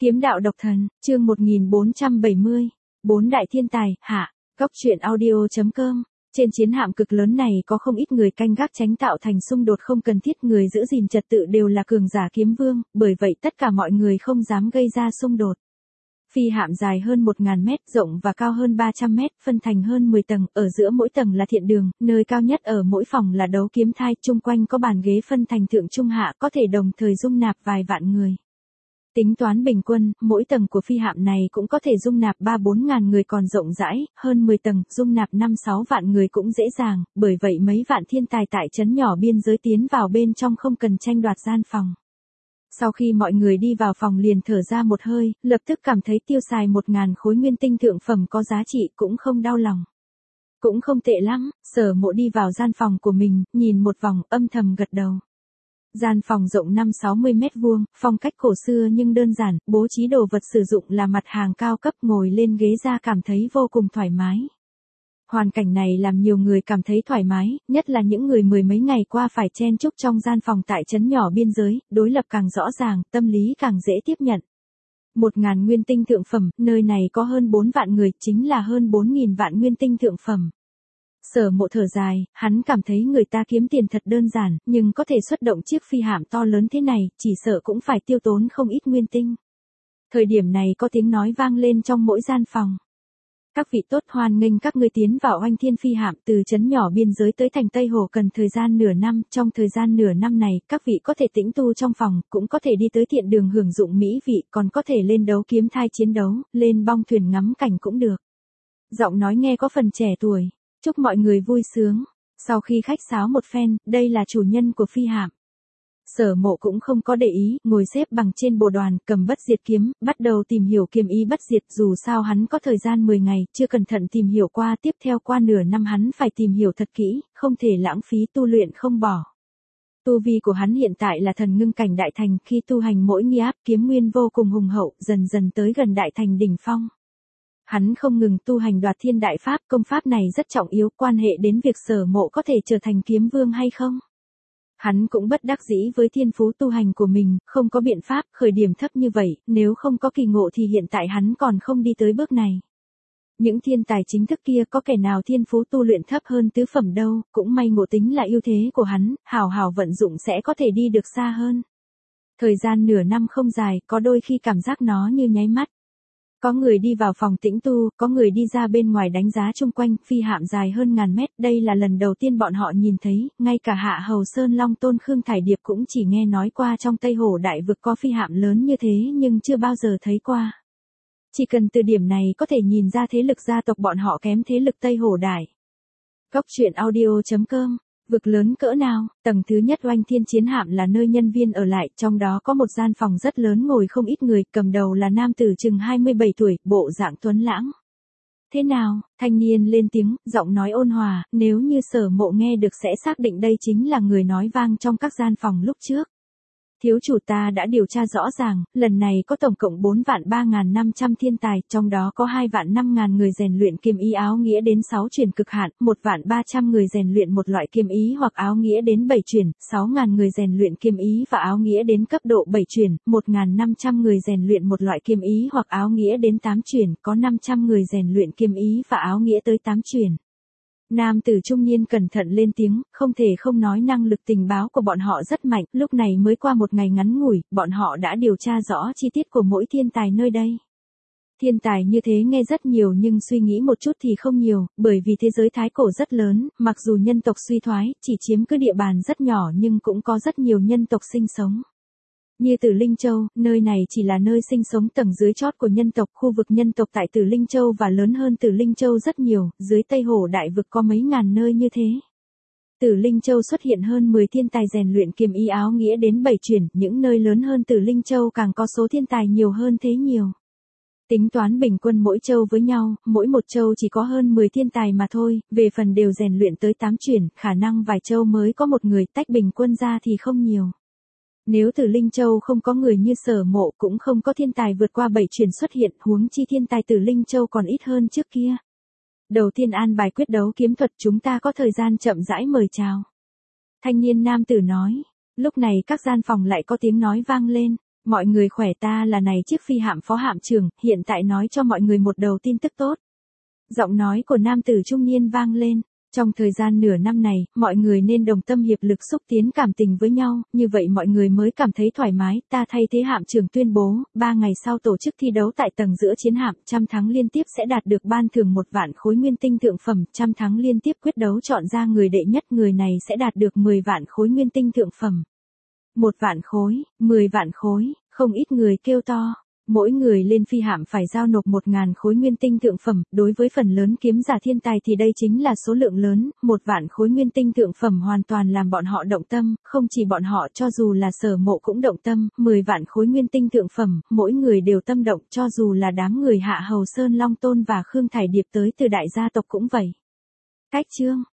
Kiếm đạo độc thần, chương 1470. Bốn đại thiên tài, hạ. Góc truyện audio.com. Trên chiến hạm cực lớn này có không ít người canh gác tránh tạo thành xung đột không cần thiết, người giữ gìn trật tự đều là cường giả kiếm vương, bởi vậy tất cả mọi người không dám gây ra xung đột. Phi hạm dài hơn 1000 mét, rộng và cao hơn 300 mét, phân thành hơn 10 tầng, ở giữa mỗi tầng là thiện đường, nơi cao nhất ở mỗi phòng là đấu kiếm thai, chung quanh có bàn ghế phân thành thượng trung hạ, có thể đồng thời dung nạp vài vạn người. Tính toán bình quân, mỗi tầng của phi hạm này cũng có thể dung nạp 3-4 ngàn người, còn rộng rãi, hơn 10 tầng, dung nạp 5-6 vạn người cũng dễ dàng, bởi vậy mấy vạn thiên tài tại trấn nhỏ biên giới tiến vào bên trong không cần tranh đoạt gian phòng. Sau khi mọi người đi vào phòng liền thở ra một hơi, lập tức cảm thấy tiêu xài 1000 khối nguyên tinh thượng phẩm có giá trị, cũng không đau lòng. Cũng không tệ lắm. Sở Mộ đi vào gian phòng của mình, nhìn một vòng, âm thầm gật đầu. Gian phòng rộng 5-60 mét vuông, phong cách cổ xưa nhưng đơn giản, bố trí đồ vật sử dụng là mặt hàng cao cấp, ngồi lên ghế ra cảm thấy vô cùng thoải mái. Hoàn cảnh này làm nhiều người cảm thấy thoải mái, nhất là những người mười mấy ngày qua phải chen chúc trong gian phòng tại trấn nhỏ biên giới, đối lập càng rõ ràng, tâm lý càng dễ tiếp nhận. 1000 nguyên tinh thượng phẩm, nơi này có hơn 4 vạn người, chính là hơn 4000 vạn nguyên tinh thượng phẩm. Sở Mộ thở dài, hắn cảm thấy người ta kiếm tiền thật đơn giản, nhưng có thể xuất động chiếc phi hạm to lớn thế này, chỉ sợ cũng phải tiêu tốn không ít nguyên tinh. Thời điểm này có tiếng nói vang lên trong mỗi gian phòng. Các vị tốt, hoan nghênh các ngươi tiến vào Oanh Thiên phi hạm, từ trấn nhỏ biên giới tới thành Tây Hồ cần thời gian nửa năm, trong thời gian nửa năm này, các vị có thể tĩnh tu trong phòng, cũng có thể đi tới thiện đường hưởng dụng mỹ vị, còn có thể lên đấu kiếm thai chiến đấu, lên bong thuyền ngắm cảnh cũng được. Giọng nói nghe có phần trẻ tuổi. Chúc mọi người vui sướng. Sau khi khách sáo một phen, đây là chủ nhân của phi hạm. Sở Mộ cũng không có để ý, ngồi xếp bằng trên bồ đoàn, cầm bất diệt kiếm, bắt đầu tìm hiểu kiếm ý bất diệt, dù sao hắn có thời gian 10 ngày, chưa cẩn thận tìm hiểu qua, tiếp theo qua nửa năm hắn phải tìm hiểu thật kỹ, không thể lãng phí tu luyện không bỏ. Tu vi của hắn hiện tại là thần ngưng cảnh đại thành, khi tu hành mỗi nghi áp kiếm nguyên vô cùng hùng hậu, dần dần tới gần đại thành đỉnh phong. Hắn không ngừng tu hành đoạt thiên đại pháp, công pháp này rất trọng yếu, quan hệ đến việc Sở Mộ có thể trở thành kiếm vương hay không. Hắn cũng bất đắc dĩ với thiên phú tu hành của mình, không có biện pháp, khởi điểm thấp như vậy, nếu không có kỳ ngộ thì hiện tại hắn còn không đi tới bước này. Những thiên tài chính thức kia có kẻ nào thiên phú tu luyện thấp hơn tứ phẩm đâu, cũng may ngộ tính là ưu thế của hắn, hào hào vận dụng sẽ có thể đi được xa hơn. Thời gian nửa năm không dài, có đôi khi cảm giác nó như nháy mắt. Có người đi vào phòng tĩnh tu, có người đi ra bên ngoài đánh giá chung quanh, phi hạm dài hơn 1000 mét, đây là lần đầu tiên bọn họ nhìn thấy, ngay cả Hạ Hầu Sơn Long Tôn Khương Thải Điệp cũng chỉ nghe nói qua trong Tây Hồ đại vực có phi hạm lớn như thế nhưng chưa bao giờ thấy qua. Chỉ cần từ điểm này có thể nhìn ra thế lực gia tộc bọn họ kém thế lực Tây Hồ đại. Góc truyện audio.com. Vực lớn cỡ nào? Tầng thứ nhất Oanh Thiên chiến hạm là nơi nhân viên ở lại, trong đó có một gian phòng rất lớn ngồi không ít người, cầm đầu là nam tử chừng 27 tuổi, bộ dạng tuấn lãng. Thế nào? Thanh niên lên tiếng, giọng nói ôn hòa, nếu như Sở Mộ nghe được sẽ xác định đây chính là người nói vang trong các gian phòng lúc trước. Thiếu chủ, ta đã điều tra rõ ràng, lần này có tổng cộng 4.3500 thiên tài, trong đó có 2.500.000 người rèn luyện kiếm ý áo nghĩa đến 6 chuyển cực hạn, 1.300.000 người rèn luyện một loại kiếm ý hoặc áo nghĩa đến 7 chuyển, 6.000 người rèn luyện kiếm ý và áo nghĩa đến cấp độ 7 chuyển, 1.500 người rèn luyện một loại kiếm ý hoặc áo nghĩa đến 8 chuyển, có 500 người rèn luyện kiếm ý và áo nghĩa tới 8 chuyển. Nam tử trung niên cẩn thận lên tiếng, không thể không nói năng lực tình báo của bọn họ rất mạnh, lúc này mới qua một ngày ngắn ngủi, bọn họ đã điều tra rõ chi tiết của mỗi thiên tài nơi đây. Thiên tài như thế nghe rất nhiều nhưng suy nghĩ một chút thì không nhiều, bởi vì thế giới thái cổ rất lớn, mặc dù nhân tộc suy thoái, chỉ chiếm cứ địa bàn rất nhỏ nhưng cũng có rất nhiều nhân tộc sinh sống. Như Tử Linh Châu, nơi này chỉ là nơi sinh sống tầng dưới chót của nhân tộc, khu vực nhân tộc tại Tử Linh Châu và lớn hơn Tử Linh Châu rất nhiều, dưới Tây Hồ đại vực có mấy ngàn nơi như thế. Tử Linh Châu xuất hiện hơn 10 thiên tài rèn luyện kiếm ý áo nghĩa đến 7 chuyển, những nơi lớn hơn Tử Linh Châu càng có số thiên tài nhiều hơn thế nhiều. Tính toán bình quân mỗi châu với nhau, mỗi một châu chỉ có hơn 10 thiên tài mà thôi, về phần đều rèn luyện tới 8 chuyển, khả năng vài châu mới có một người, tách bình quân ra thì không nhiều. Nếu Tử Linh Châu không có người như Sở Mộ cũng không có thiên tài vượt qua 7 chuyển xuất hiện, huống chi thiên tài Tử Linh Châu còn ít hơn trước kia. Đầu tiên an bài quyết đấu kiếm thuật, chúng ta có thời gian chậm rãi mời chào. Thanh niên nam tử nói. Lúc này các gian phòng lại có tiếng nói vang lên. Mọi người khỏe, ta là này chiếc phi hạm phó hạm trưởng, hiện tại nói cho mọi người một đầu tin tức tốt. Giọng nói của nam tử trung niên vang lên. Trong thời gian nửa năm này, mọi người nên đồng tâm hiệp lực xúc tiến cảm tình với nhau, như vậy mọi người mới cảm thấy thoải mái. Ta thay thế hạm trưởng tuyên bố, 3 ngày sau tổ chức thi đấu tại tầng giữa chiến hạm, 100 thắng liên tiếp sẽ đạt được ban thưởng 1 vạn khối nguyên tinh thượng phẩm, 100 thắng liên tiếp quyết đấu chọn ra người đệ nhất, người này sẽ đạt được 10 vạn khối nguyên tinh thượng phẩm. 1 vạn khối, 10 vạn khối, không ít người kêu to. Mỗi người lên phi hạm phải giao nộp 1.000 khối nguyên tinh thượng phẩm, đối với phần lớn kiếm giả thiên tài thì đây chính là số lượng lớn, 1 vạn khối nguyên tinh thượng phẩm hoàn toàn làm bọn họ động tâm, không chỉ bọn họ, cho dù là Sở Mộ cũng động tâm, 10 vạn khối nguyên tinh thượng phẩm, mỗi người đều tâm động, cho dù là đám người Hạ Hầu Sơn Long Tôn và Khương Thải Điệp tới từ đại gia tộc cũng vậy. Cách chương